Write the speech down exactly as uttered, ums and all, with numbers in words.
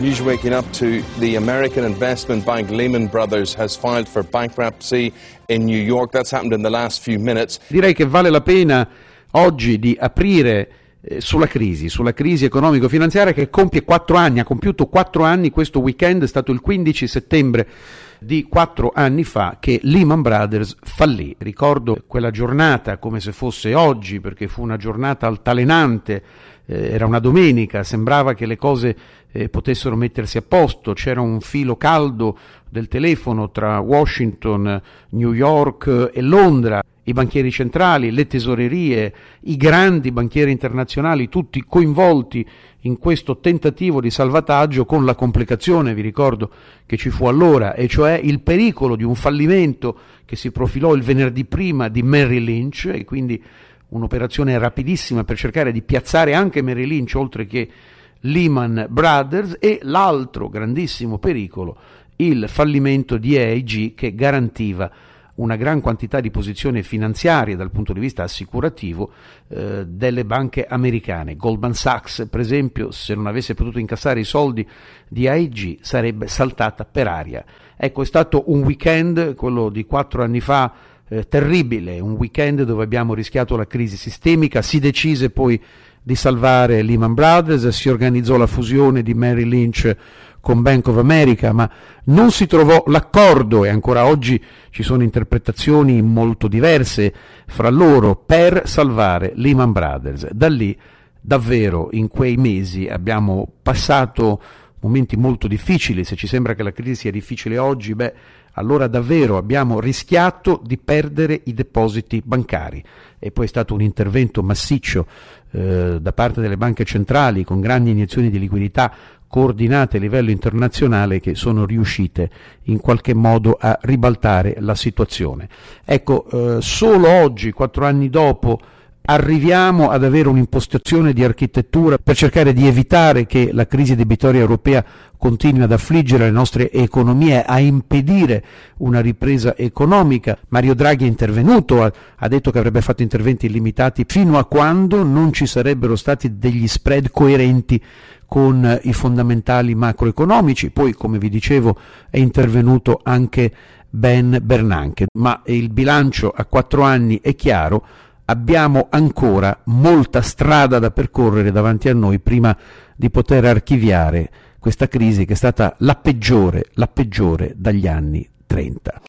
News waking up to the American investment bank Lehman Brothers has filed for bankruptcy in New York. That's happened in the last few minutes. Direi che vale la pena oggi di aprire eh, sulla crisi, sulla crisi economico-finanziaria che compie quattro anni, ha compiuto quattro anni questo weekend, è stato il quindici settembre di quattro anni fa che Lehman Brothers fallì. Ricordo quella giornata come se fosse oggi, perché fu una giornata altalenante, eh, era una domenica, sembrava che le cose eh, potessero mettersi a posto, c'era un filo caldo del telefono tra Washington, New York e Londra. I banchieri centrali, le tesorerie, i grandi banchieri internazionali, tutti coinvolti in questo tentativo di salvataggio, con la complicazione, vi ricordo, che ci fu allora, e cioè il pericolo di un fallimento che si profilò il venerdì prima di Merrill Lynch, e quindi un'operazione rapidissima per cercare di piazzare anche Merrill Lynch oltre che Lehman Brothers, e l'altro grandissimo pericolo, il fallimento di A I G, che garantiva una gran quantità di posizioni finanziarie dal punto di vista assicurativo eh, delle banche americane. Goldman Sachs, per esempio, se non avesse potuto incassare i soldi di A I G, sarebbe saltata per aria. Ecco, è stato un weekend, quello di quattro anni fa, eh, terribile, un weekend dove abbiamo rischiato la crisi sistemica. Si decise poi di salvare Lehman Brothers, si organizzò la fusione di Merrill Lynch con Bank of America, ma non si trovò l'accordo, e ancora oggi ci sono interpretazioni molto diverse fra loro, per salvare Lehman Brothers. Da lì davvero in quei mesi abbiamo passato momenti molto difficili. Se ci sembra che la crisi sia difficile oggi, beh, allora davvero abbiamo rischiato di perdere i depositi bancari, e poi è stato un intervento massiccio eh, da parte delle banche centrali, con grandi iniezioni di liquidità coordinate a livello internazionale, che sono riuscite in qualche modo a ribaltare la situazione. Ecco, eh, solo oggi, quattro anni dopo, arriviamo ad avere un'impostazione di architettura per cercare di evitare che la crisi debitoria europea continui ad affliggere le nostre economie, a impedire una ripresa economica. Mario Draghi è intervenuto, ha, ha detto che avrebbe fatto interventi illimitati fino a quando non ci sarebbero stati degli spread coerenti con i fondamentali macroeconomici. Poi, come vi dicevo, è intervenuto anche Ben Bernanke, ma il bilancio a quattro anni è chiaro. Abbiamo ancora molta strada da percorrere davanti a noi prima di poter archiviare questa crisi, che è stata la peggiore, la peggiore dagli anni trenta.